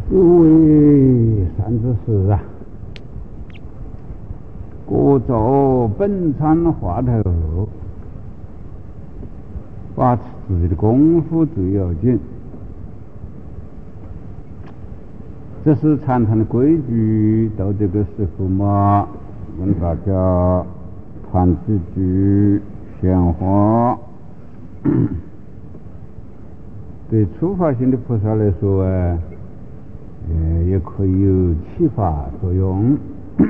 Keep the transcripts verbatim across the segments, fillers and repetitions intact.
各位善知识啊，各走本参话头，把自己的功夫最要紧。这是禅堂的规矩，到这个时候嘛，跟大家谈几句闲话。对初发心的菩萨来说啊，呃，也可以有启发作用。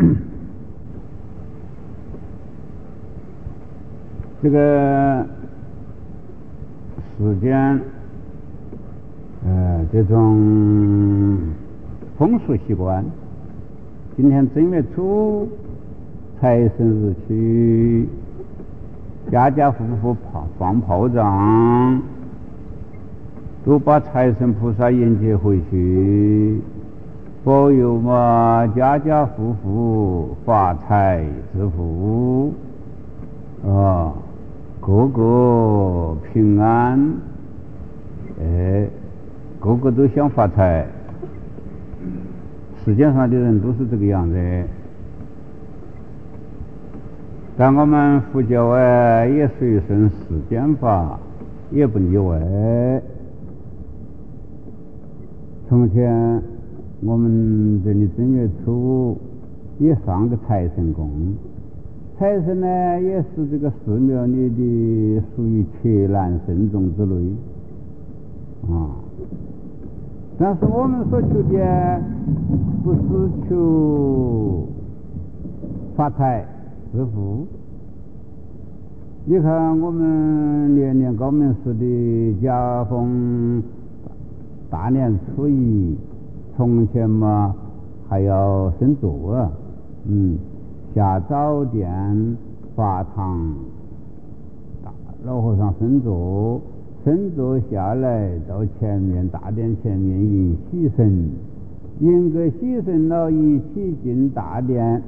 这个时间，呃，这种风俗习惯，今天正月初财神日去，家家户户放放炮仗，都把财神菩萨迎接回去，保佑嘛家家户户发财致富啊，个个平安，哎，个个都想发财。世界上的人都是这个样子，但我们佛教啊也随顺世间法，也不例外。从前我们这里正月初五也上个财神供，财神呢也是这个寺庙里的属于伽蓝圣众之类啊。但是我们所求的不是求发财致富。你看我们年年高明寺的家风大年初一，从前嘛还要生座啊，嗯，下早殿法堂，老和尚生座，生座下来到前面大殿前面迎喜神，迎个喜神了一起进大殿，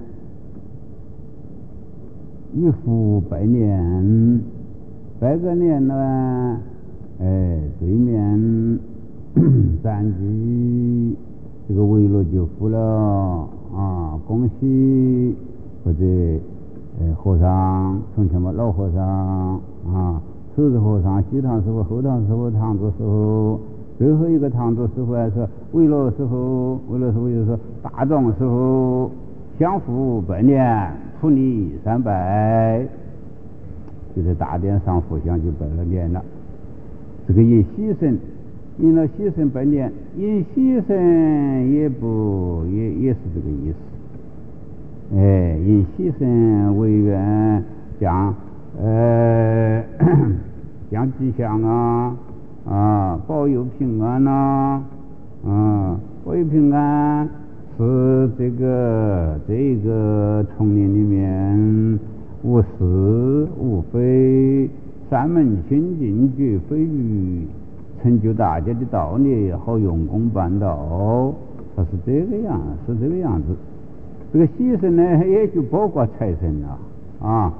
一副拜年，拜个年呢，哎，对面三句这个围罗就服了啊，恭喜或者呃和尚，从前嘛老和尚啊，首日和尚、西堂师傅、后堂师傅、堂主师傅，最后一个堂主师傅还是围罗师傅，围罗师傅就是说大众师傅相互拜年，普礼三拜，就在大殿上互相就拜了年了。这个迎喜神，迎了喜神拜年，迎喜神也不也也是这个意思。哎，迎喜神为愿讲呃讲吉祥啊啊，保佑平安呐 啊, 啊，保佑平安是这个这个丛林里面无是无非，三门清净绝非愚，成就大家的道理，好用功办道，它是这个样，是这个样子。这个喜神呢，也就包括财神了啊。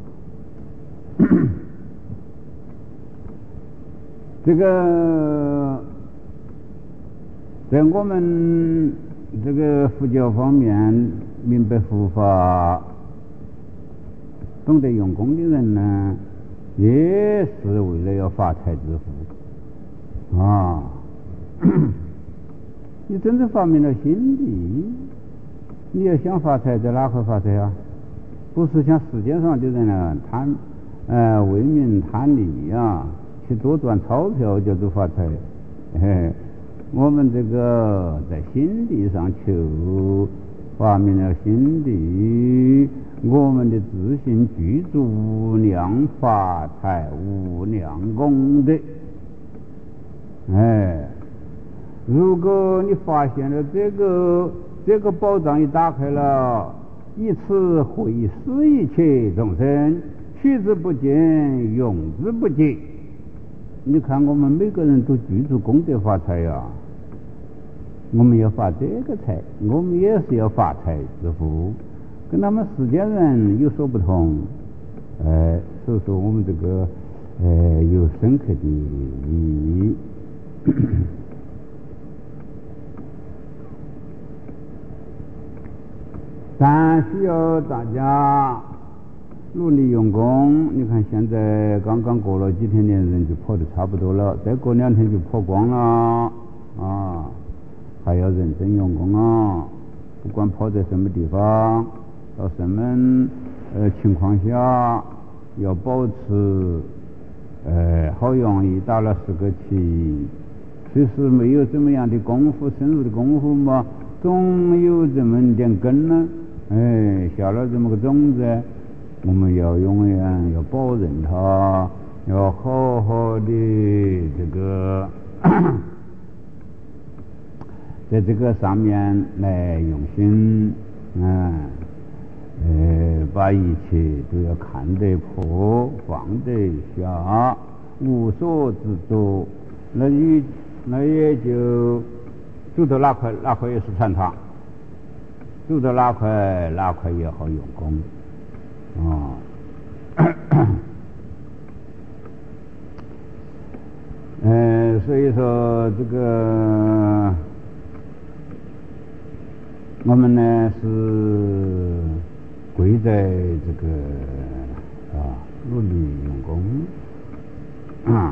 这个在我们这个佛教方面明白佛法、懂得用功的人呢，也是为了要发财致富啊。你真正发明了心地，你要想发财，在哪块发财啊？不是像世界上的人呢，贪呃为民贪利啊，去多赚钞票叫做发财。嘿，我们这个在心地上求，发明了心地，我们的自信具足无量发财、无量功德。哎，如果你发现了这个这个宝藏一打开了，以此会施一切众生，取之不尽，用之不竭。你看我们每个人都具足功德发财呀、啊，我们要发这个财，我们也是要发财致富，跟他们世间人有所不同。呃，所以说我们这个呃有深刻的意义。 但需要大家努力用功。你看现在刚刚过了几天年人就破得差不多了，再过两天就破光了啊！还要认真用功啊！不管破在什么地方，到什么呃情况下，要保持呃好容易打了十个气。即使没有怎么样的功夫，深入的功夫嘛，总有这么点根呢。哎，下了这么个种子，我们要永远要保认它，要好好的这个在这个上面来用心，嗯，呃，把一切都要看得破，放得下，无所执着，那你那也就走到哪块哪块也是禅堂，走到哪块哪块也好用功啊。嗯，所以说这个我们呢是贵在这个啊努力用功啊。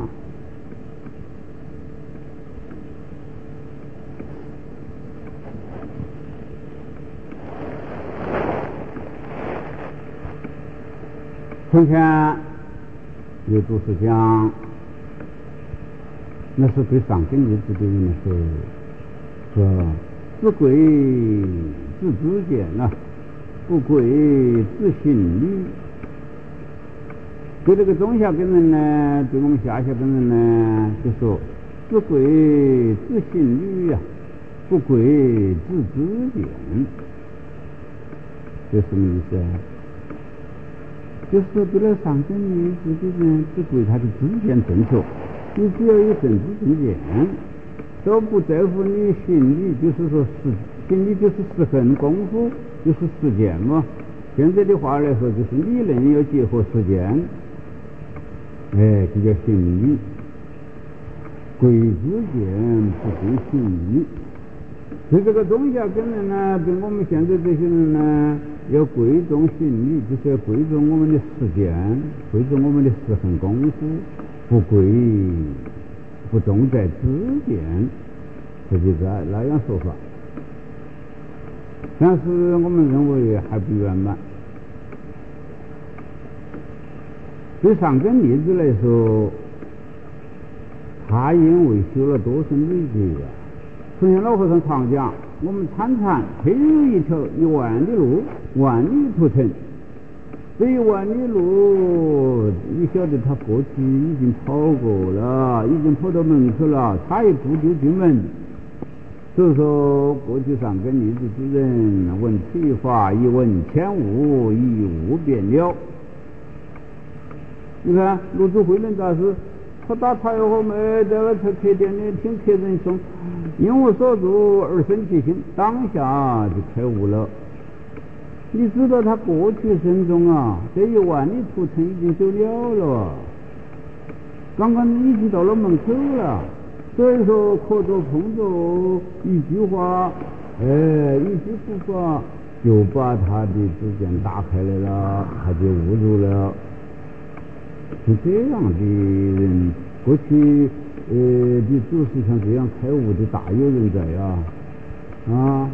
从前有祖师讲，那是对上根日子的人说，说自贵自知见呐，不贵自心理。对这个中下根人呢，对我们下下根人呢，就说自贵自心理呀，不贵自知见。这什么意思啊？就是说，对了上根日子的人，只贵他的知见正确。你只要有正知正见，都不在乎你心理，就是说实心理就是实行功夫，就是实践嘛。现在的话来说，就是理论要结合实践，哎，这叫心理。贵知见不贵心理。所以这个中下根人呢，对我们现在这些人呢，要贵重心理，就是要贵重我们的实践，贵重我们的实行功夫，不贵不重在知见，这就是那样说法。但是我们认为还不圆满。对上根例子来说，他因为修了多生累劫啊。从前老和尚常讲，我们参禅配有一条一万里路，万里途程。这一万里路，你晓得他过去已经跑过了，已经跑到门口了，差一步就进门。所以说，过去上根例子之人，闻体法一闻千物，一物变了。你看泸州慧能大师，他打茶以后没在那客店里听客人说，因我所住而生其心，当下就开悟了。你知道他过去生中啊，这一万里途程已经走了了，刚刚已经到了门口了。所以说，可着碰着一句话，哎，一句不法，就把他的知见打开来了，他就悟入了。是这样的人，过去呃的祖师像这样开悟的大有人在呀，啊。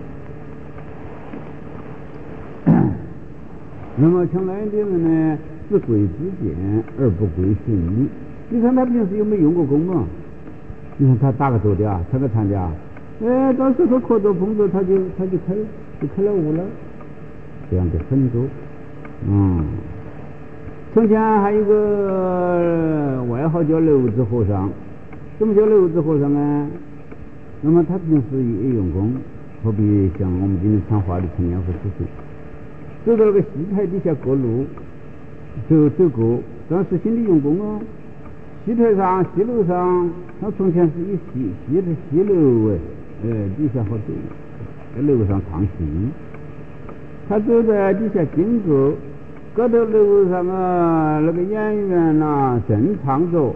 那么像那样的人呢，只贵知见而不贵心理。你看他平时有没有用过功嘛？你看他打个坐的啊，参个禅的啊，哎，到时候磕着碰着他就他就开就开了悟了，这样的很多。嗯，从前还有一个外号叫刘子和尚。什么叫刘子和尚呢？那么他平时也用功，好比像我们今天传话的陈年和师傅，走到那个戏台底下过路，走走过，当时心里用功哦。戏台上、戏楼上，他从前是一戏戏的戏楼哎，哎底下好走，在楼上唱戏。他走在底下经过，高头楼上啊，那个演员呐、啊，正唱着，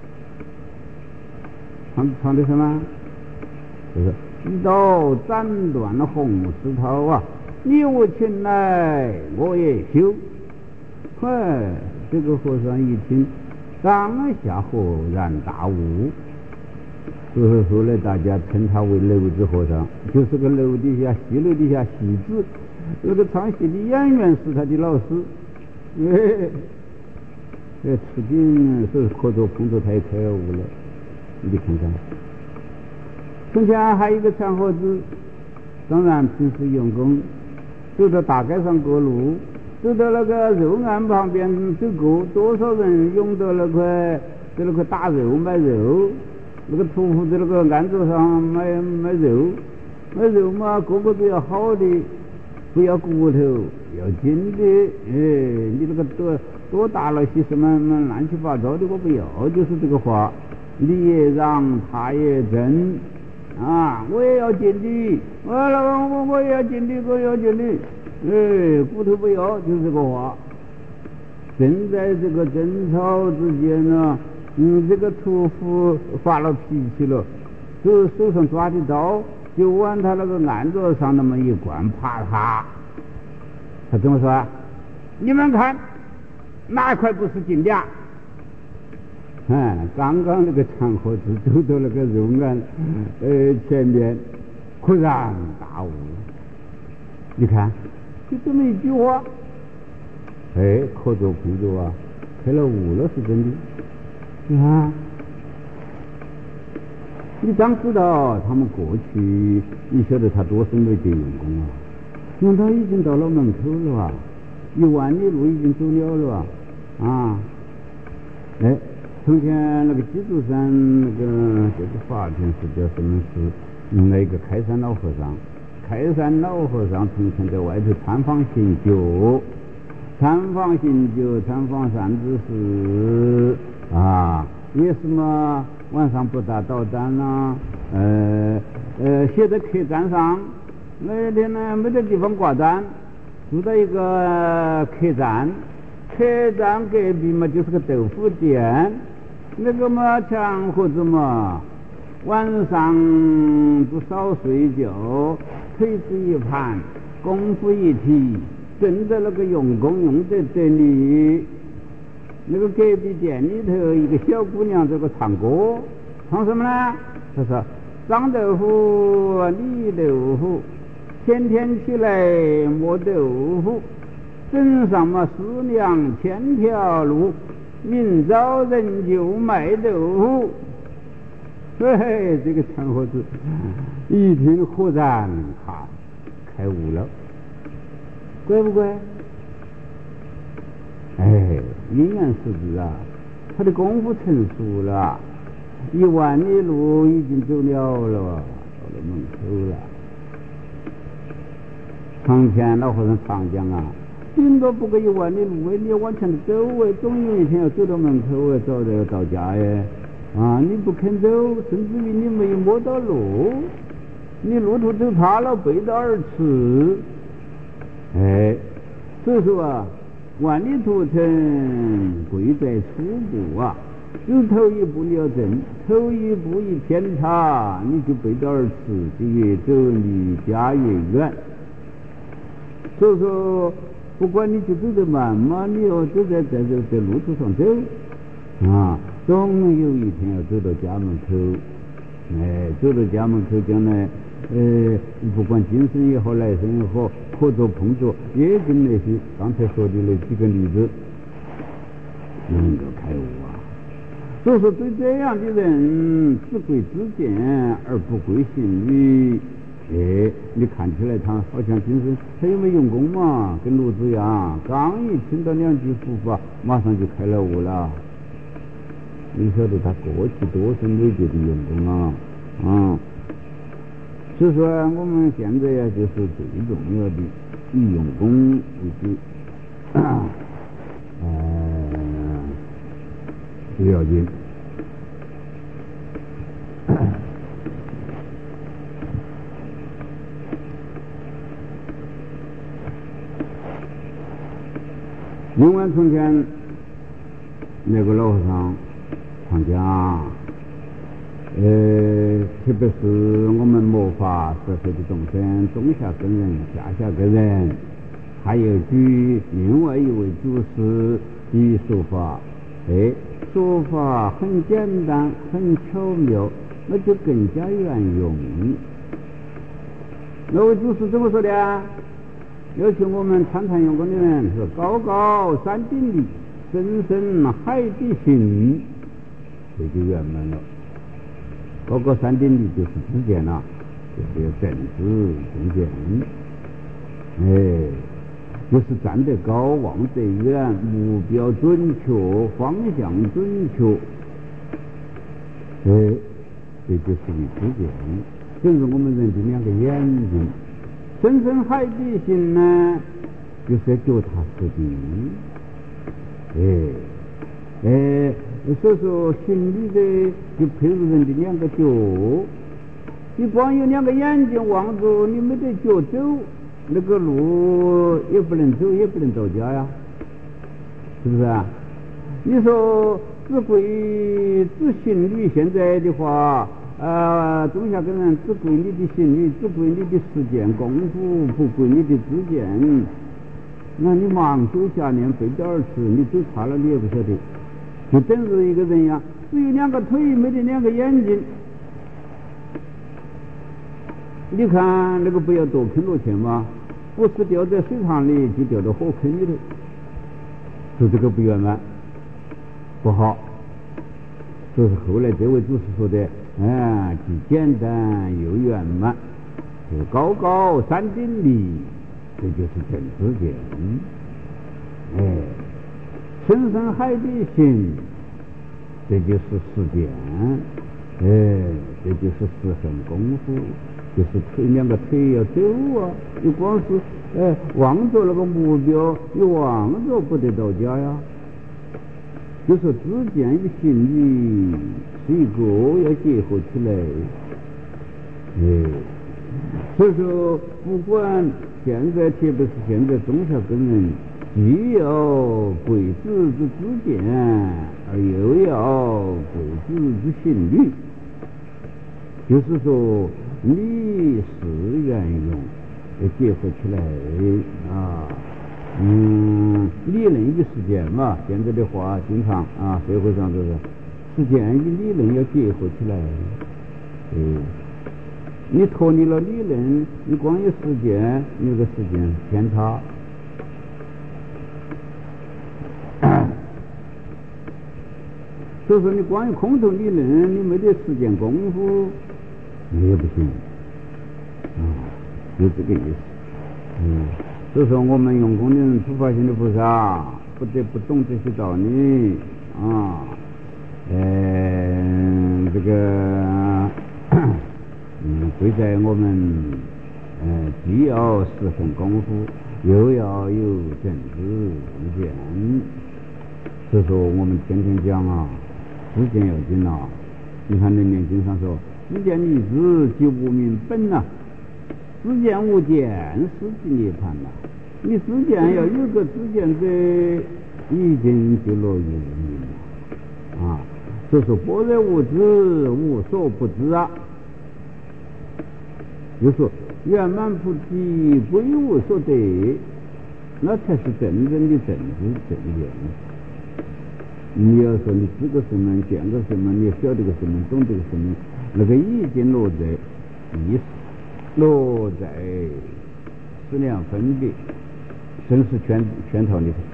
唱唱的什么？就是一刀斩断了红石头啊！ 你无情来，我也休。哎，这个和尚一听，当下豁然大悟。所以后来大家称他为娄子和尚，就是个楼底下戏楼底下戏子，那个唱戏的演员是他的老师。哎，哎，此经是合作碰着他也开悟了，你看看。从前还有一个长伙子，当然平时用功，走到大街上过路，走到那个肉案旁边走过，多少人涌到那块在那块打肉卖肉。那个屠夫在那个案子上买买肉，买肉嘛，个个都要好的，不要骨头，要筋的。哎，你那个多多大了些什么乱七八糟的，我不要，就是这个话。你也让，他也争，啊，我也要筋的，我那个我我也要筋的，我也要筋的。哎，骨头不要，就是这个话。正在这个争吵之间呢。嗯，这个屠夫发了脾气了，就手上抓的刀就往他那个案子上那么一灌，啪嚓！他怎么说？你们看，哪一块不是金的？哎，刚刚那个长伙子走到那个肉案呃前面，忽然大悟了。你看，就这么一句话，哎，可做碰着啊，开了悟了，是真的。啊，你当知道他们过去，你晓得他多深为这用功啊？难道已经到了门口了啊？一万里路已经走了了啊？啊，哎，从前那个基督山那个这个法庭是叫什么事？那个开山老和尚，开山老和尚从前在外头参访行酒，参访行酒，参访善知识。啊，也是嘛，晚上不打导弹啦，呃呃，写在客栈上。那天呢，没得地方挂单，住在一个客栈，客栈隔壁嘛就是个豆腐店。那个嘛，强伙子嘛，晚上不少睡觉，腿子一盘，功夫一提，正在那个用功用得得力。那个隔壁店里头一个小姑娘这个唱歌，唱什么呢？她说张豆腐李豆腐，天天起来磨豆腐，镇上嘛四两千条路，明早人就卖豆腐。嘿，这个长伙子一听忽然哈开悟了，乖不乖？哎，应然是子啊，他的功夫成熟了，一万里路已经走了了，到了门口了。从前老和尚常讲啊，顶多不过一万里路，你要往前走哎，总有一天要走到门口哎，早就要到家哎。啊，你不肯走，甚至于你没有摸到路，你路途走差了，背道而驰。哎，所以说啊。万里途程贵在初步啊，就头一步你要正，头一步一偏差，你就背道而驰，就越走离家越远。所以说，不管你就走得慢嘛，你要走在在这在路途上走啊，总有一天要走到家门口。哎，走到家门口将来，呃，不管今生也好，来生也好。合作碰着，也跟那些刚才说的那几个例子能够开悟啊。所以说，对这样的人，只归知见而不归信语。哎，你看起来他好像今生他有没有用功嘛？跟卢子一样，刚一听到两句佛法，马上就开了悟了。你晓得他过去多深累劫的用功啊，啊！所以说我们现在呀，就是最重要的以用功为主，呃，最要紧。另外，从前那个老和尚常讲， 呃，特别是我们末法社会的众生，中下根人、下下根人，还有据另外一位祖师的说法，哎，说法很简单，很巧妙，那就更加圆融。那位祖师怎么说的啊？要求我们参禅用功的人说：高高山顶立，深深海底行，这就圆满了。高高山顶立就是知见了，就是要正知正见，哎，就是站得高，望得远，目标准确，方向准确，哎，这就是知见。就是我们人的两个眼睛。深深海底行呢，就是要脚踏实地，哎哎，所以说行理的就配合人的两个脚，你光有两个眼睛望着，你没得脚走，那个路也不能走，也不能到家呀，是不是啊？你说只会只行理，现在的话。呃，中下根人只归你的行理，只归你的实践功夫，不归你的知见。那你忙修下念背道而驰，你走差了你也不晓得。就等于一个人呀，只有两个腿，没得两个眼睛。你看那个不要多坑落去嘛，不是掉在水塘里，就掉到火坑里头，就这个不圆满，不好。这是后来这位祖师说的。啊，既简单又圆满，是高高山顶立，这就是正知见。哎，深深海底行，这就是实践。哎，这就是实行功夫，就是腿两个腿要走啊，你光是哎望着那个目标，你望着不得到家呀。就说知见与行理是一个要结合起来，哎，所以说不管现在，特别是现在中小根人，既要贵子之知见，而又要贵子之行理，就是说理事圆融要结合起来啊。嗯，理论与实践嘛，现在的话经常啊，社会上就是实践与理论要结合起来。嗯，你脱离了理论，你光有实践，你有个实践偏差。所以说，你光有空头理论，你没得实践功夫，你也不行。啊，就这个意思。嗯。所以说，我们用功的人，普法性的菩萨，不得不懂这些道理啊。呃，这个，嗯，贵在我们，呃，既要实行功夫，又要有正知正见。所以说，我们天天讲啊，知见要紧啊。你看《楞严经》上说：“知见一知，即无明本呐。”知见无见，是即涅槃了。你知见要有个知见者，已经就落于无明了啊！所以说，般若无知，无所不知啊。就说圆满菩提，归无所得，那才是真正的正知正见。你要说你知个什么，见个什么，你晓得个什么，懂得个什么，那个已经落在意识。落在思量分别生死圈圈套里头，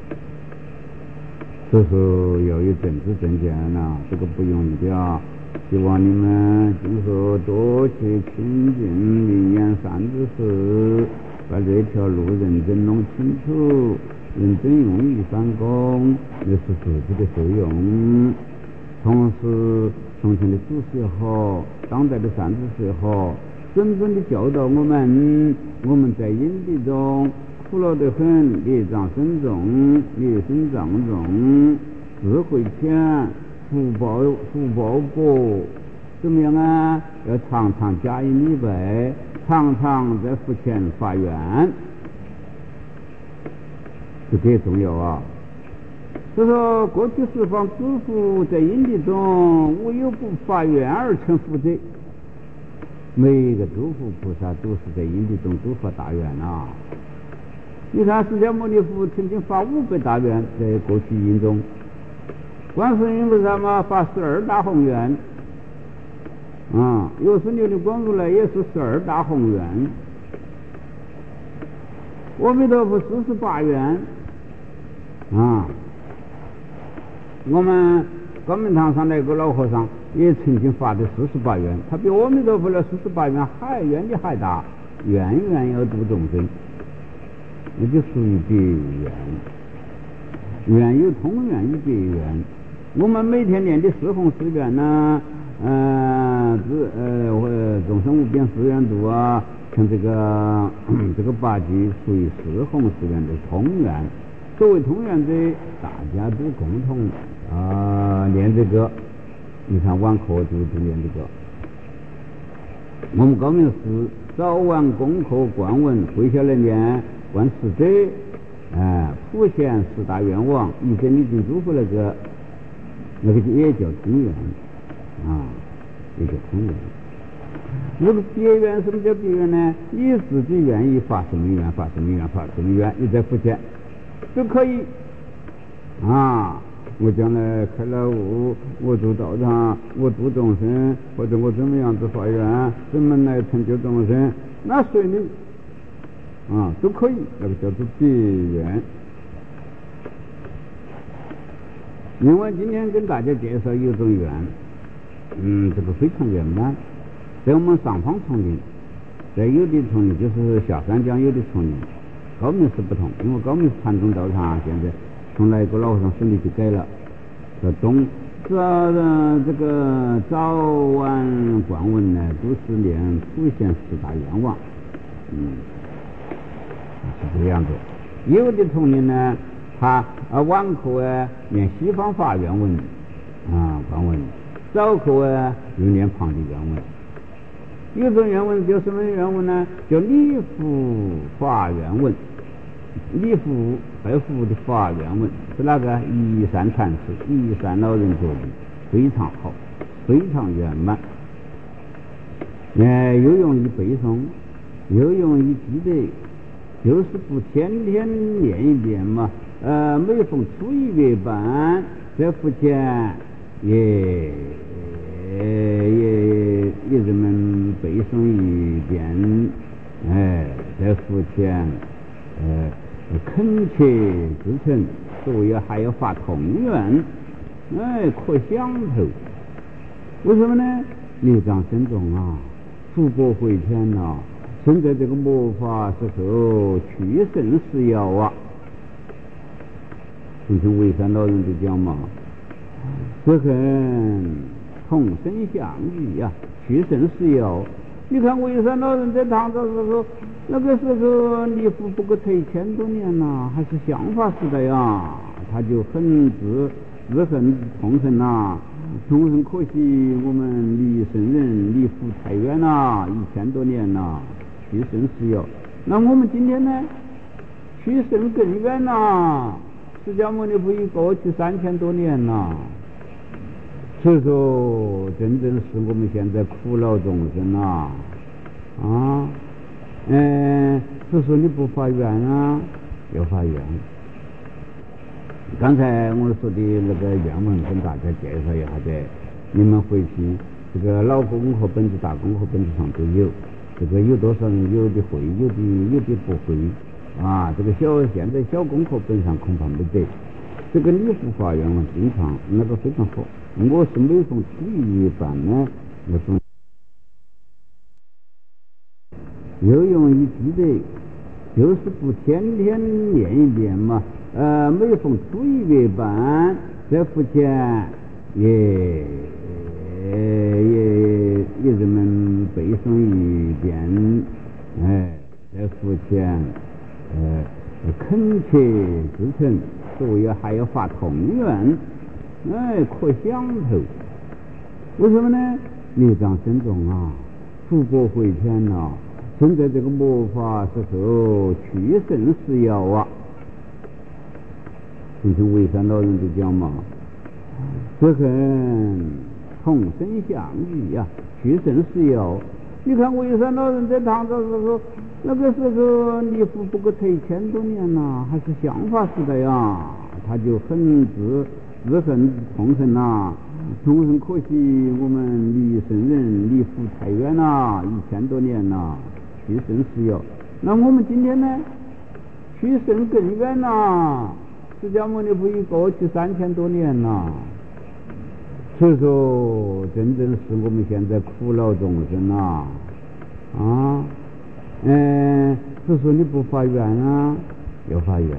所以说要有正知正见呐，这个不容易的啊。希望你们今后多去亲近灵验善知识，把这条路认真弄清楚，认真用于三功，也是自己的受用。同时，从前的祖师也好，当代的善知识也好，真正的教导我们，我们在因地中苦恼得很，业障深重，业深障重，智慧浅，福报福报薄，怎么样啊？要常常加以礼拜，常常在佛前发愿，这个重要啊！ 所以说，过去十方诸佛在因地中无有不发愿而成佛者。每一个诸佛菩萨都是在因地中都发大愿啊！你看释迦牟尼佛曾经发五百大愿，在过去因中；观世音菩萨嘛发十二大宏愿，啊，有时六的光如来也是十二大宏愿。阿弥陀佛四十八愿，啊，我们高明堂上那个老和尚也曾经发的四十八愿，他比阿弥陀佛的四十八愿还愿力还大，愿愿要度众生，那就属于别愿。愿有通愿与别愿。我们每天念的四弘誓愿呢，呃，呃，众生无边誓愿度啊，像这个这个八句属于四弘誓愿的通愿。作为通愿者，大家都共同啊、呃、念这个。你看晚课就是念这个。我们高明师早晚功课观文跪下来念观世者，哎、呃，普贤十大愿望，一真理经祝福那个那个也叫通愿啊，也叫通愿。那个别愿，什么叫别愿呢？你自己愿意发什么愿，发什么愿，发什么愿，你在付钱就可以啊。我将来开了悟，我度道场，我度众生，或者我怎么样子发愿，怎么来成就众生，那随你啊，都可以，那个叫做别愿。另外，今天跟大家介绍有种愿，嗯，这个非常圆满，在我们上方丛林，在有的丛林就是下山江有的丛林，高明寺不同，因为高明寺禅宗道场现在从来一个老和尚手里去改了，这东这这个早晚观文呢，都是念普贤十大愿望，嗯，是这样的。有的同学呢，他啊晚课啊念西方法愿文啊观文，早课啊又念旁的愿文。有种愿文叫什么愿文呢？叫礼佛法愿文。礼佛拜佛的法愿文是那个一善禅师、一善老人做的，非常好，非常圆满。呃，又容易背诵，又容易记得，就是不天天念一遍嘛。呃，每逢初一月半，在佛前也也也人们背诵一遍，哎，在佛前，呃。恳切至诚，所以还要发同愿，哎，可想头。为什么呢？业障深重啊，福薄回天啊，生在这个末法时候，去生是要啊。就像沩山老人就讲嘛，这跟同生相依呀、啊，去生是要。你看沩山老人在唐朝时候，那个时候离佛不过才一千多年呐、还是相法时代呀，他就很自自恨痛恨呐，痛恨可惜我们离圣人离佛太远呐，一千多年呐，去生是有。那我们今天呢，去生更远呐，释迦牟尼佛已过去三千多年呐。所以说，真正是我们现在苦恼众生啊，啊，嗯，所以说你不发愿啊，要发愿。刚才我说的那个愿文跟大家介绍一下的，你们回去这个老功课本子、大功课本子上都有，这个有多少人有的会，有的有的不会啊。这个小现在小功课本上恐怕没得。这个礼佛发愿文经常那个非常好。我是每逢初一办呢，我说又容易记得，就是不天天念一遍嘛。呃，每逢初一月半，在佛前也也也人们背诵一遍，哎，在佛前呃恳切至诚，所以还要发同愿。哎，可想头。为什么呢？业障深重啊，福薄回天呐、啊，生在这个末法时候，去生是要啊。 听听魏山老人就讲嘛，这恨同生相异呀，去生是有。你看魏山老人在唐朝时候，那个时候立福不过才一千多年呐，还是相法时代呀，他就很自自恨同生呐，同生可惜我们离圣人离福太远呐，一千多年呐，去生是有。那我们今天呢，去生更远呐，释迦牟尼佛已过去三千多年呐。所以说，真正是我们现在苦恼众生啊，啊，嗯，所以说你不发愿啊，要发愿。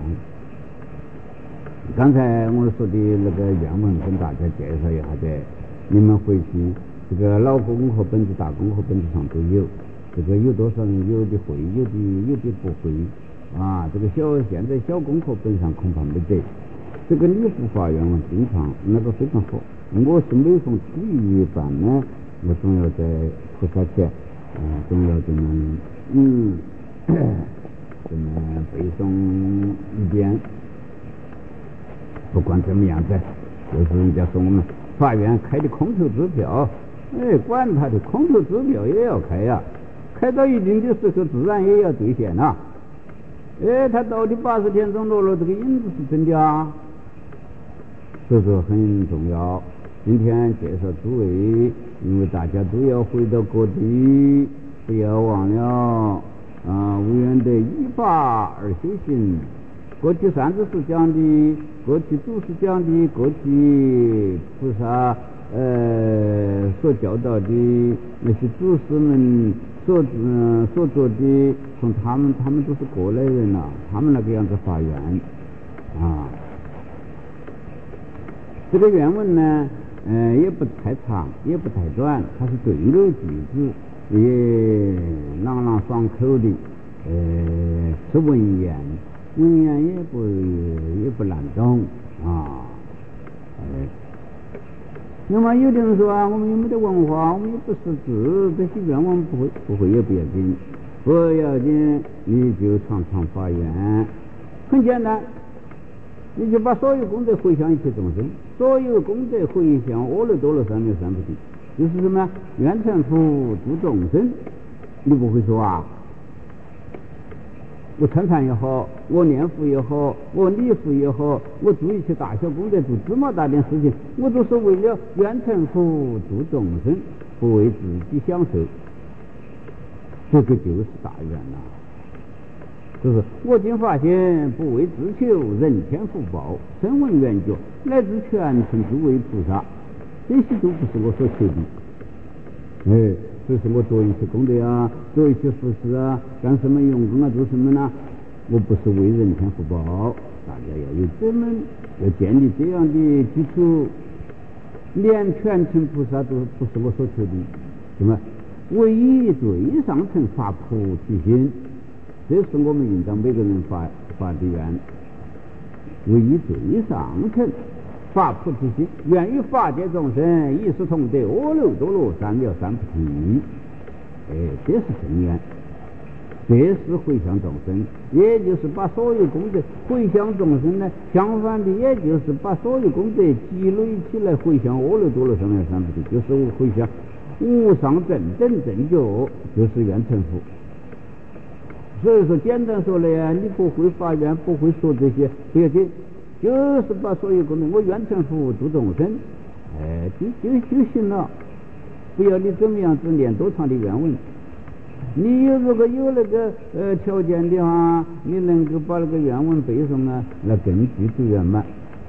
刚才我说的那个原文跟大家介绍一下的，你们回去这个老功课本子、大功课本子上都有，这个有多少人有的会，有的有的不会啊。这个小现在小功课本上恐怕没得。这个礼佛发愿文经常那个非常好。我是每逢初一一半呢，我总要在菩萨前，嗯、呃，总要这么嗯，这么背诵一遍。不管怎么样子，就是人家说我们法院开的空头支票，哎，管他的空头支票也要开呀、啊，开到一定的时候，自然也要兑现啊。哎，他到底八十天中落了这个影子是真的啊，所以说很重要。今天介绍诸位，因为大家都要回到各地，不要忘了啊！无缘的依法而修行。过去三祖师讲的，过去祖师讲的，过去菩萨呃所教导的那些祖师们所嗯、呃、所做的，从他们他们都是过来人了、啊，他们那个样子发愿啊。这个原文呢。嗯，也不太长，也不太短，它是对偶句子，也朗朗爽口的，呃，是文言，文言也不也不难懂啊。呃，那么有的人说啊，我们又没得文化，我们又不识字，这些愿望不会不会也不要紧，不要紧，你就常常发愿，很简单。你就把所有功德回向一切众生，所有功德回向阿耨多罗三藐三菩提，就是什么愿成佛度众生。你不会说啊，我参禅也好，我念佛也好，我礼佛也好，我做一切大小功德，做芝麻大点事情，我都是为了愿成佛度众生，不为自己享受，这个就是大愿了、啊。就是我今发现，不为自求，人天福报，声闻缘觉，乃至全成诸位菩萨，这些都不是我所求的。哎，所以说我做一些功德啊，做一些福事啊，干什么用功啊，做什么呢？我不是为人天福报，大家要有这么要建立这样的基础，连全成菩萨都不是我所求的。什么？唯以最上乘发菩提心。这是我们应当每个人发发的愿，唯以最上乘发菩提心，愿与法界众生一视同得阿耨多罗三藐三菩提。哎，这是真愿，这是回向众生，也就是把所有功德回向众生呢。相反的，也就是把所有功德积累起来回向阿耨多罗三藐三菩提，就是回向无上正等正觉，就是愿成佛。所以说，简单说来呀，你不会发愿，不会说这些，不要紧，就是把所有功能，我愿成佛度众生，哎，就就就行了。不要你怎么样子念多长的愿文，你有如果有那个呃条件的话，你能够把那个愿文背诵啊，那更具足圆满。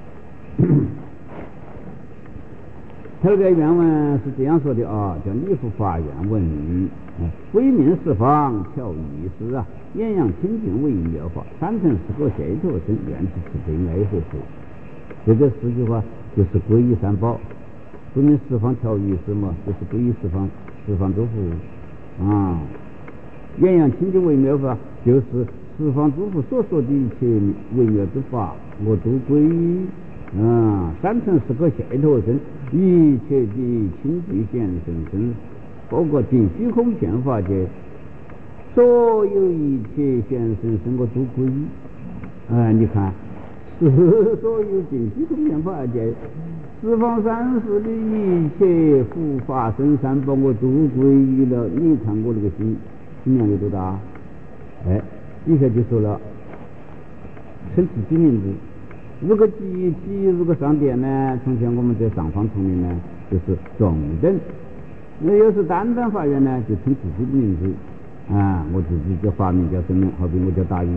这个原文是这样说的啊，叫礼佛发愿文，为民四方调意识啊，艳阳清净为妙法，三乘四果解脱身，愿之慈悲爱和佛。这个四句话就是皈依三宝，说明四方调意识嘛，就是皈依四方四方诸佛啊。艳阳清净为妙法，就是四方诸佛所说的一切微妙之法，我都皈依。啊，三乘四果解脱身，一切的清净现身身，包括尽虚空遍法界，所有一切现身身我都归依。啊，你看是所有尽虚空变法界，十方三世的一切护法神三宝，我都归于了。你看我这个心心量有多大？哎，底下就说了，称自己名字。如果集体，如果上殿呢，从前我们在上方丛林呢，就是中等；那要是单单法院呢，就称自己的名字啊，我自己叫法名叫什么？好比我叫大禹。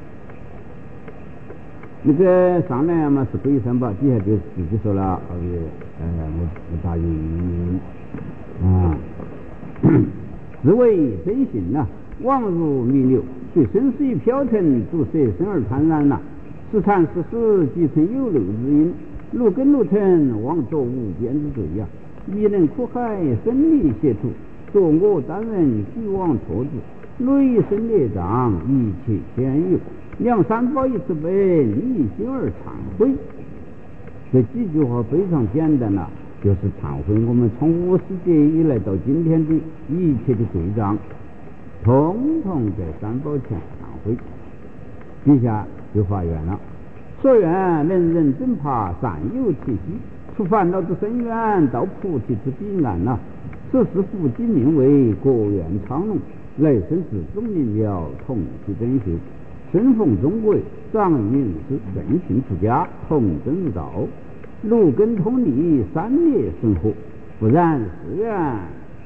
那个上来嘛是归三宝，底下就自己说了，好比呃我我大禹啊，自谓真心呐、啊，妄如弥流，随生死于飘腾，逐色生而贪然呐、啊。是禅是实，即成有漏之因，路根路尘，妄作无边之罪呀、啊！一能苦海，生离邪途，作我单人，虚妄错之，累生业障，一切现有。两三宝一次本，一心而忏悔。这几句话非常简单了、啊，就是忏悔我们从无始劫以来到今天的一切的罪障，统统在三宝前忏悔。接下就发愿了，所愿人人真怕善有气息，出烦恼之深渊，到菩提之彼岸呐。此时复今名为国愿昌隆，来生之中明了，同其真修。身奉中贵，长名师，正信出家，同登入道，路根通利，三业生活，不然誓愿，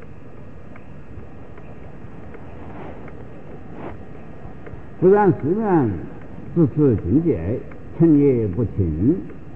不然誓愿，自持境界，成业不勤；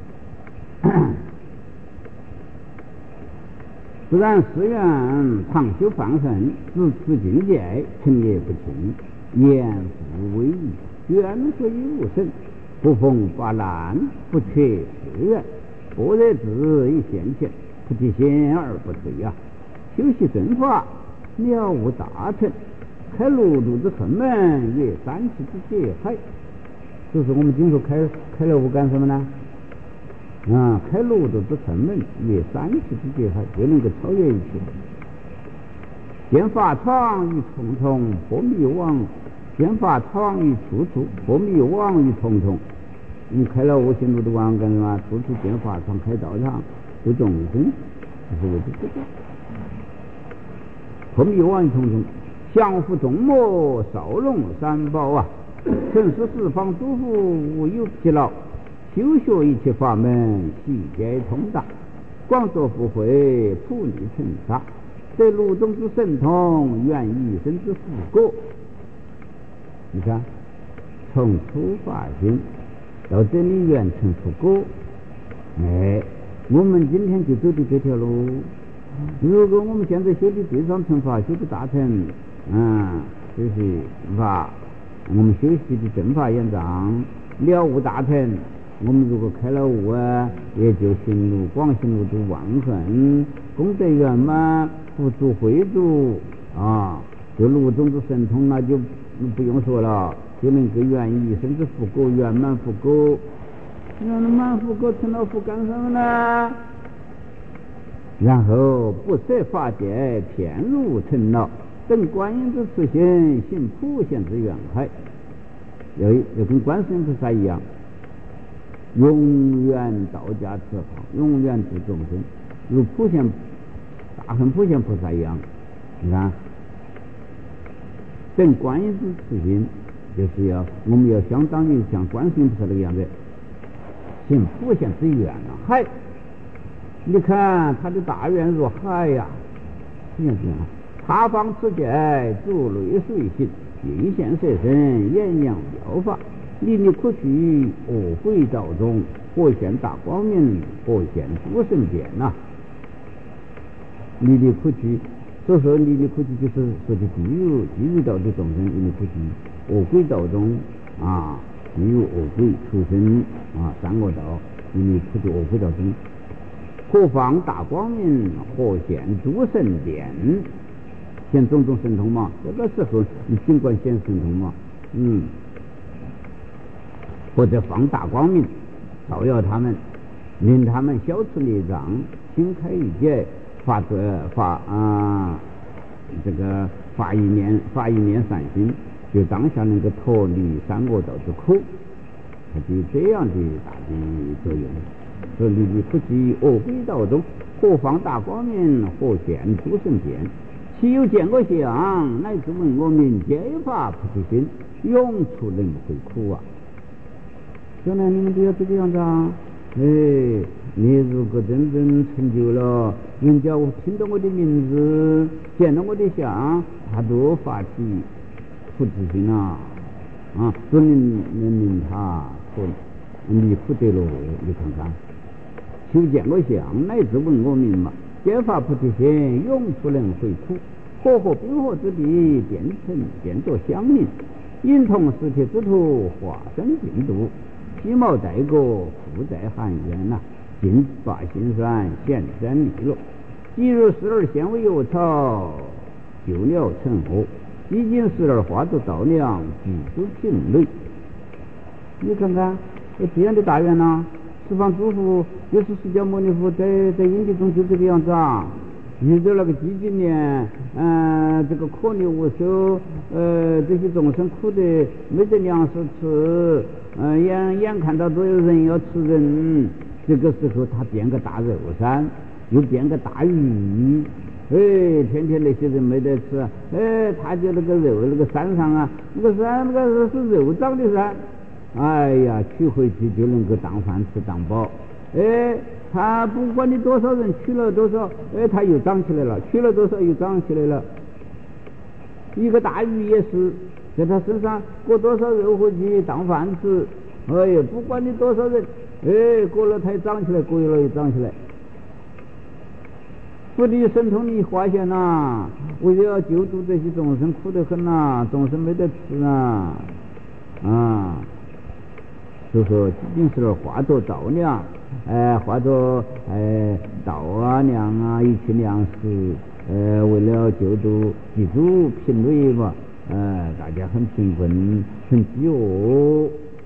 不然誓愿，常修放生，自持境界，成业不勤，言复为义。愿所以无生，不逢法难，不缺誓愿，般若智以现前，菩提心而不退呀、啊。修习正法，了无大成，开六度之横门，越三气之界海。就是我们经说开开了无干什么呢？啊，开六度之横门，越三气之界海，就能够超越一切。见法闯于重重，破迷惘。见法闯于处处，破迷惘于重重。你开了无形路的网干什么？处处见法闯，开道场，救众生，就是为这个。破迷惘于重重，降伏众魔，少容三宝啊！曾是四方诸佛无有疲劳，修学一切法门，悉皆通达，广作福慧，普利成沙，得路中之神通，愿一生之福果。你看，从初发心到这里圆成佛果，哎，我们今天就走的这条路。如果我们现在修的最上乘法，修的大乘，嗯，就是法，我们修习的正法眼藏，了悟大乘，我们如果开了悟啊，也就行路广行路度万恒，功德圆满，福足慧足啊，就路中之神通那就不用说了，就能够圆一生之福果，圆满福果。圆满福果成了福干什么呢？然后不设法界，偏入尘恼，等观音之慈心，行普贤之愿海。有有跟观世音菩萨一样，永远道家慈航，永远度众生，如普贤大恨普贤菩萨一样。你看，等观音之慈心，就是要我们要相当于像观世音菩萨这个样子，行普贤之愿海。你看他的大愿如海呀、啊，这样子啊，他方此界，诸类随行，应现色身，艳阳妙法，离离苦趣，恶鬼道中，或现大光明，或现诸神殿呐。离离苦趣，所说离离苦趣就是说的地狱地狱道的众生离离苦趣，恶鬼道中啊，地狱恶鬼畜生啊，三恶道离离苦趣恶鬼道中。何方大光明，何现诸神殿？现种种神通嘛，这个时候你尽管显神通嘛，嗯，或者放大光明，照耀他们，令他们消除业障，心开一解，发这发啊，这个发一念发一念善心，就当下能够脱离三恶道之苦。 它具这样的大的作用。所以你不及恶鬼道中，何放大光明，何现诸圣见？其有见过相，乃至闻我名，皆发菩提心，永除轮回苦啊！将来你们都要这个样子啊！哎，你如果真正成就了，人家听到我的名字，见到我的相，他都发起菩提心啊！啊，说明能令他可离苦得乐，你看看，求见我相，乃至闻我名嘛，皆发菩提心，永除轮回苦。火火冰火之地，变成变作香林，银铜石铁之土，化身净土。皮毛带过，负在寒渊呐，尽发心酸，显山利落。即如时而纤维有草，就了成河；几经时而化作稻粱，几诸平类。你看看，有这样的大愿呐！十方诸佛，就是释迦牟尼佛在在因地中就这个样子啊。遇到那个几几年，嗯、呃，这个可怜无收，呃，这些众生苦的没得粮食吃，呃，眼眼看到都有人要吃人，这个时候他变个大肉山，又变个大鱼，哎，天天那些人没得吃，哎，他就那个肉那个山上啊，那个山那个是肉长的山，哎呀，取回去就能够当饭吃当饱，哎。他不管你多少人取了多少，哎，他又长起来了；取了多少又长起来了。一个大鱼也是，在他身上裹多少肉回去当饭吃，哎呀，不管你多少人，哎，过了它也长起来，过了也长起来。佛的神通你发现呐，为了要救度这些众生，苦得很呐，众生没得吃啊，啊，就说仅仅是化作稻粱。呃，化作呃稻啊粮啊一群粮食，呃，为了救度几诸贫类嘛，呃，大家很贫困，很饥饿，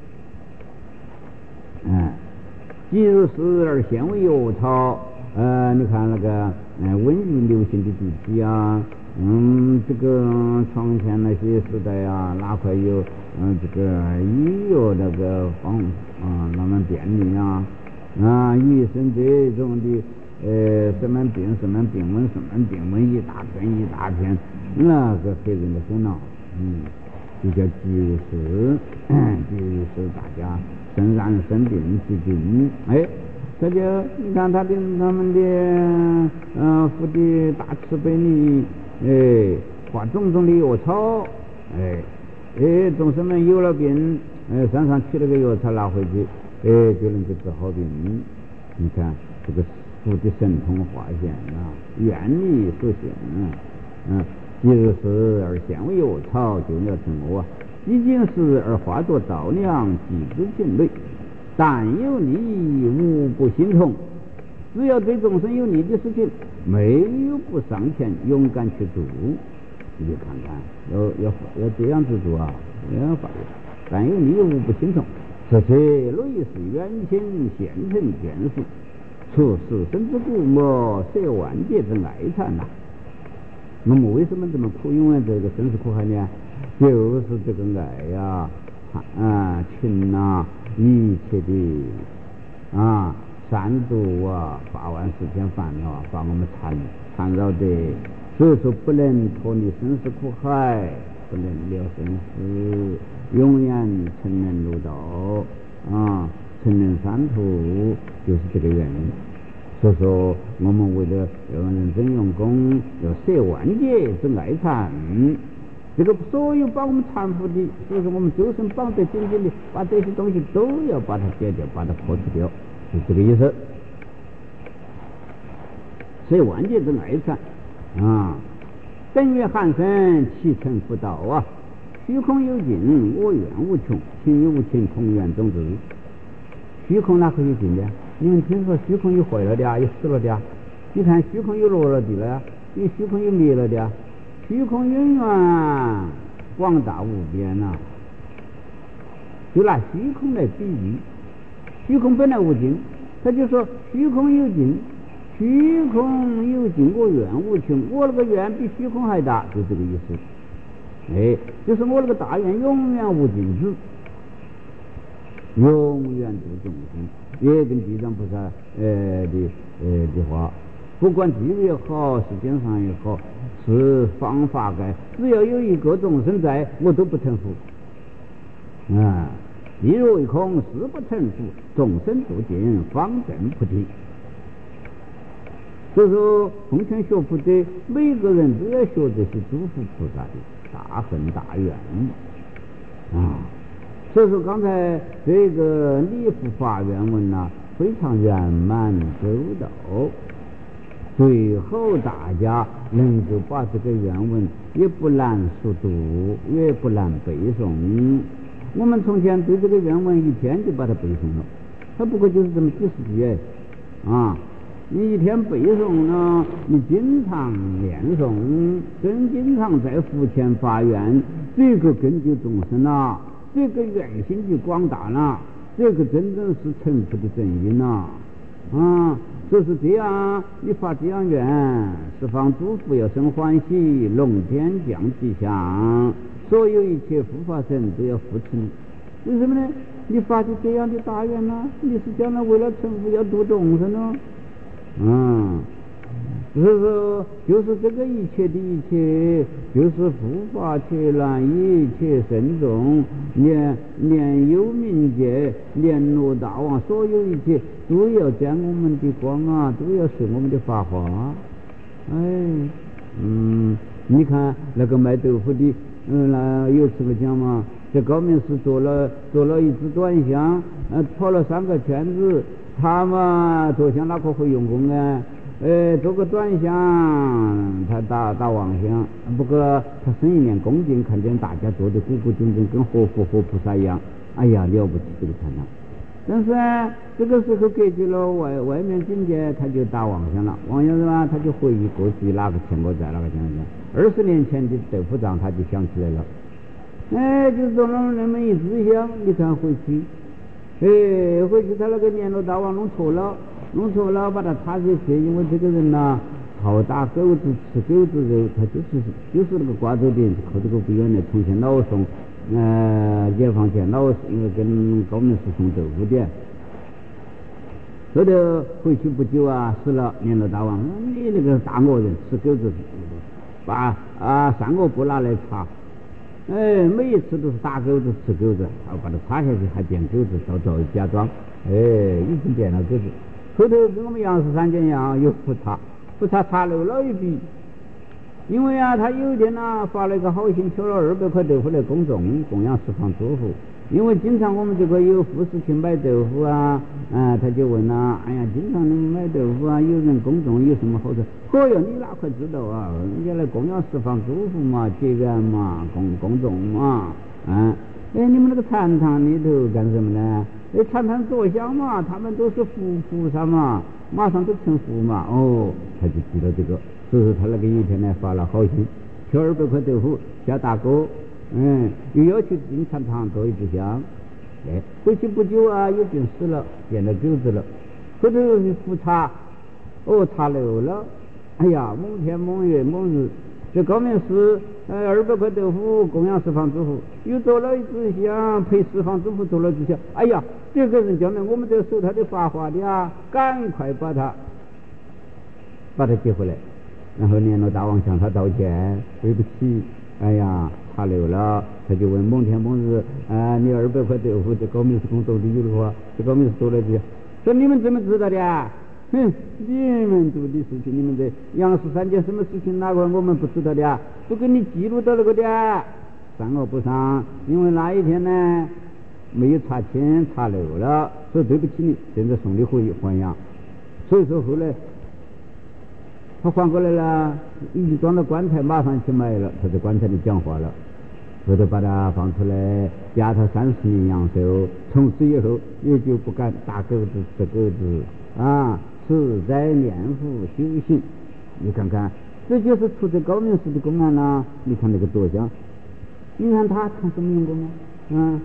嗯、呃，即如时而鲜为药草，呃，你看那个呃瘟疫流行的地区啊，嗯，这个从前那些时代啊，哪块有嗯、呃、这个医药那个方啊那么便利啊？啊，医生这种的，呃，什么病什么病瘟什么病瘟一大片一大片，那个黑人的很恼，嗯，就叫即如时，即如时大家身染生病疾病，哎，这就你看他的他们的嗯、呃、福的大慈悲力，哎，化种种的药草，哎，哎，众生们有了病，呃，山上取了个药草拿回去。哎，就能够治好病。你看这个佛的神通化现啊，愿力所现啊，嗯，即如时而显为药草，就了成魔啊；几经时而化作稻粱，几诸品类。但有利无不心痛，只要对众生有利的事情，没有不上前勇敢去做。你就看看，要要要这样子做啊，要发愿。但有利无不心痛。这些类似远亲现成眷属，出世生之故莫舍万劫之爱惨呐。那么为什么这么苦？因为这个生死苦海呢，就是这个爱呀、啊、啊情呐、一切的啊三毒啊，八万四千烦恼啊，把我们缠缠绕的，所以说不能脱离生死苦海，不能了生死。永远成人入道啊，成人三途，就是这个原因。所以说，我们为了要认真用功，要舍万劫之爱缠，这个所有把我们缠缚的，所以说我们周身绑得紧紧的，把这些东西都要把它解掉，把它破除掉，就这个意思。舍万劫之爱缠啊，等于寒生，其成佛道啊。虚空有尽，我愿无穷，情有无情，同愿种子。虚空哪可有尽的？你们听说虚空有坏了的啊，有死了的啊？你看虚空有落了地了呀，有虚空有灭了的啊？虚空永远广大无边呐、啊！就拿虚空来比喻，虚空本来无尽，他就说虚空有尽，虚空有尽，我愿无穷，我那个愿比虚空还大，就这个意思。哎，就是我那个大愿永远无尽止， 永远度众生，也跟地藏菩萨呃的呃的话，不管地狱也好，世间上也好，是方法该，只要有一个众生在，我都不成佛。啊，地狱为空，誓不成佛，众生度尽，方证菩提。所以说，奉劝学佛的每个人都要学这些诸佛菩萨的大恨大愿啊。所以说，刚才这个礼佛发愿文呐、啊，非常圆满周到。最后大家能够把这个原文也不难熟读，也不难背诵。我们从前对这个原文一天就把它背诵了，它不过就是这么几十句哎啊。你一天背诵呢，你经常念诵，跟经常在佛前发愿，这个根据众生啊，这个愿心就广大了，这个真正是成佛的真因呐啊！就是这样，你发这样愿，十方诸佛要生欢喜，龙天降吉祥，所有一切护法神都要扶持你。为什么呢？你发起这样的大愿呢、啊，你是将来为了成佛要度众生呢。嗯，就是说，就是这个一切的一切，就是护法切难一切神众，连连幽冥界，连罗大王，所有一切都要沾我们的光啊，都要受我们的法华。哎，嗯，你看那个卖豆腐的，嗯，那有次我讲嘛，在高明寺做了做了一支短香，呃，跑了三个圈子。他嘛，做香哪个会用功啊？呃，做个短香，他打打妄想。不过他生一念恭敬，看见大家做的鼓鼓整整，跟活佛活菩萨一样。哎呀，了不起这个禅堂。但是啊，这个时候隔绝了外外面境界，他就打妄想了。妄想是吧？他就回忆过去哪个欠我债，哪个欠我债。二十年前的豆腐账，他就想起来了。哎，就做了那么一支香，你看回去。哎，回去他那个年老大王弄错了，弄错了，把他擦下去。因为这个人呐、啊，好打狗子，吃狗子肉，他就是就是那个瓜州店靠这个不远的重庆老送，呃，解放前老跟高明寺送豆腐店。后头回去不久啊，死了，年老大王，你那个大恶人，吃狗子，把啊三个不拿来擦。哎，每一次都是打狗子吃狗子，然后把它擦下去还变狗子，到最后假装，哎，已经变了狗子。后头跟我们杨氏三姐一样，有复查，复查查漏了一笔。因为啊，他有一天呢、啊、发了一个好心，挑了二百块豆腐来供众，供养十方诸佛。因为经常我们这个有护士去买豆腐啊，啊，他就问啊，哎呀，经常能买豆腐啊，有人供众有什么好处？哦哟，你哪块知道啊？人家来供养十方诸佛嘛，结缘嘛，供供众嘛，啊，哎，你们那个禅堂里头干什么呢？哎，禅堂坐香嘛，他们都是佛菩萨嘛，马上都成佛嘛。哦，他就记了这个，所以说他那个有一天呢发了好心，挑二百块豆腐下大锅。嗯，又要求进禅堂做一支香，哎，回去不久啊，有病死了，变了狗子了。后头又去复查，哦，查漏了。哎呀，某天某月某日，这高明寺呃二百块豆腐供养十方诸佛，又做了一支香，陪十方诸佛做了一支香。哎呀，这个人将来我们这收他的法华的啊，赶快把他把他接回来。然后年老大王向他道歉，对不起，哎呀。他漏了，他就问某天某日啊，你二百块豆腐在高明寺工作的有的话，在高明寺做了句，说你们怎么知道的啊？哼，你们做的事情，你们在杨氏三件什么事情哪个我们不知道的啊？都给你记录到那个的啊。三恶不上，因为那一天呢没有查清，查漏了，所以对不起你，现在送你回还阳。所以说后来。他换过来了，已经装到棺材，马上去买了。他在棺材里讲话了，后头把他放出来，加他三十年阳寿。从此以后也就不敢打狗子吃狗子啊，持斋念佛修行。你看看，这就是出自高明寺的公案啦。你看那个坐像，你看他谈什么用功啊？啊，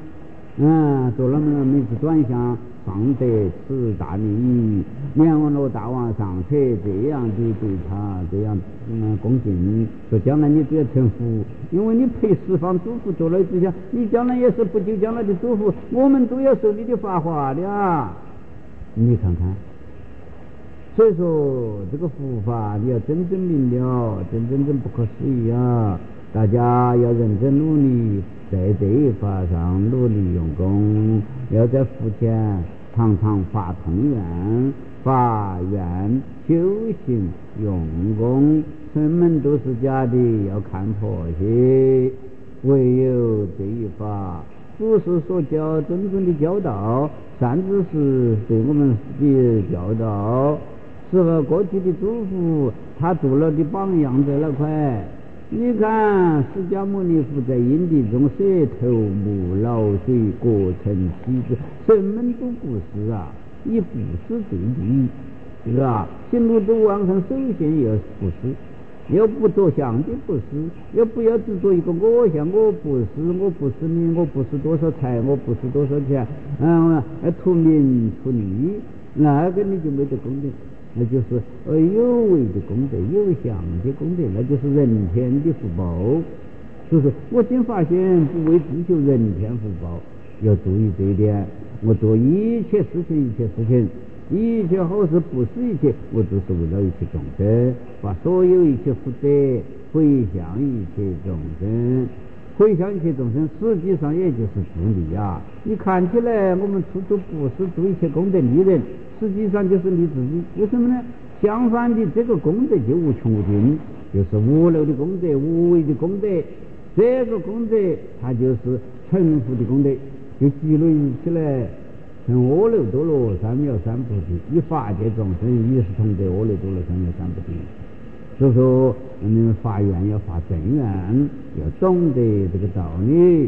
嗯，做了么每次转向上得此大利，阎王罗大王上车这样的对他这样嗯恭敬，说将来你只要成福，因为你陪十方诸佛做了之下，你将来也是不久将来的诸佛，我们都要受你的法华的啊！你看看，所以说这个佛法你要真正明了，真真正不可思议啊！大家要认真努力，在这一法上努力用功，要在佛前常常发通愿，发愿修行用功，什么都是假的，要看破些。唯有这一法，祖师所教真正的教导，善知识对我们的教导，适合过去的祖父他做了的榜样在那块。你看释迦牟尼佛在因地中舍头目老水果成妻子，什么都不是啊，以不是最低，是吧？行路都往上首先要不是，要不着相的不是，要不要只做一个我相，我不是，我不是你，我不是多少财，我不是多少钱，嗯，图名图利，那个你就没得功德。那就是呃有为的功德，有相的功德，那就是人天的福报。就是我今发现不为追求人天福报，要注意这一点。我做一切事情，一切事情，一切好事不是一切，我都是为了一切众生，把所有一切福德回向一切众生，回向一切众生，实际上也就是自利啊。你看起来我们处处不是做一切功德利人，实际上就是你自己。为什么呢？相反的，这个功德就无穷无尽，就是无漏的功德，无为的功德。这个功德它就是成佛的功德，就积累起来成阿耨多罗三藐三菩提，以法界众生一时同得阿耨多罗三藐三菩提。所以说你们发愿要发真愿，要懂得这个道理。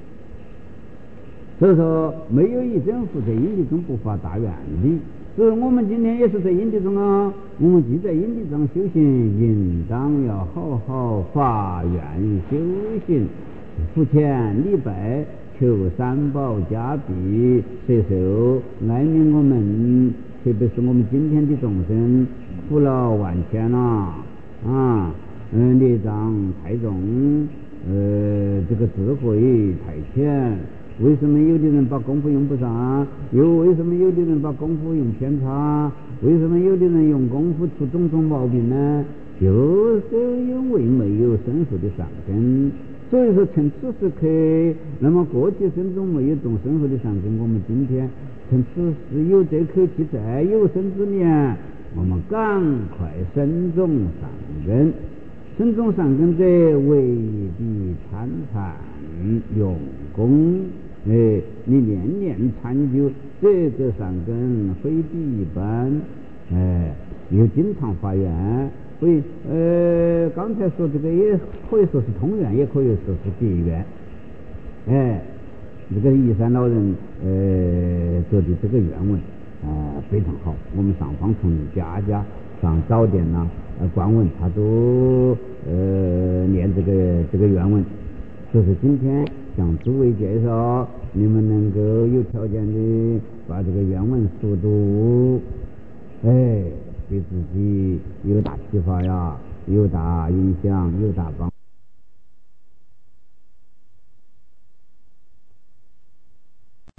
所以说没有一真佛在因地中不发大愿的。所以我们今天也是在因地中啊，我们既在因地中修行，应当要好好发愿修行，佛前礼拜，求三宝加庇摄受，爱悯我们，特别是我们今天的众生，福劳万千啦啊，嗯，业障太重，呃，这个智慧太浅。为什么有的人把功夫用不上？又为什么有的人把功夫用偏差？为什么有的人用功夫出种种毛病呢？就是因为没有深厚的善根。所以说趁此时刻，那么过去生中没有种深厚的善根，我们今天趁此时有这口气在有生之年，我们赶快深种善根。深种善根者，为地参禅用功。哎，你念念参究这个善根，非比一般。哎，又经常发愿，所以呃，刚才说这个也可以说是通愿，也可以说是结愿。哎，这个义山老人呃做的这个愿文啊、呃、非常好，我们上方从家家上早点呐、呃观文，他都呃念这个这个愿文。就是今天向诸位介绍，你们能够有条件的把这个原文熟读，哎，对自己有大启发呀，有大影响，有大帮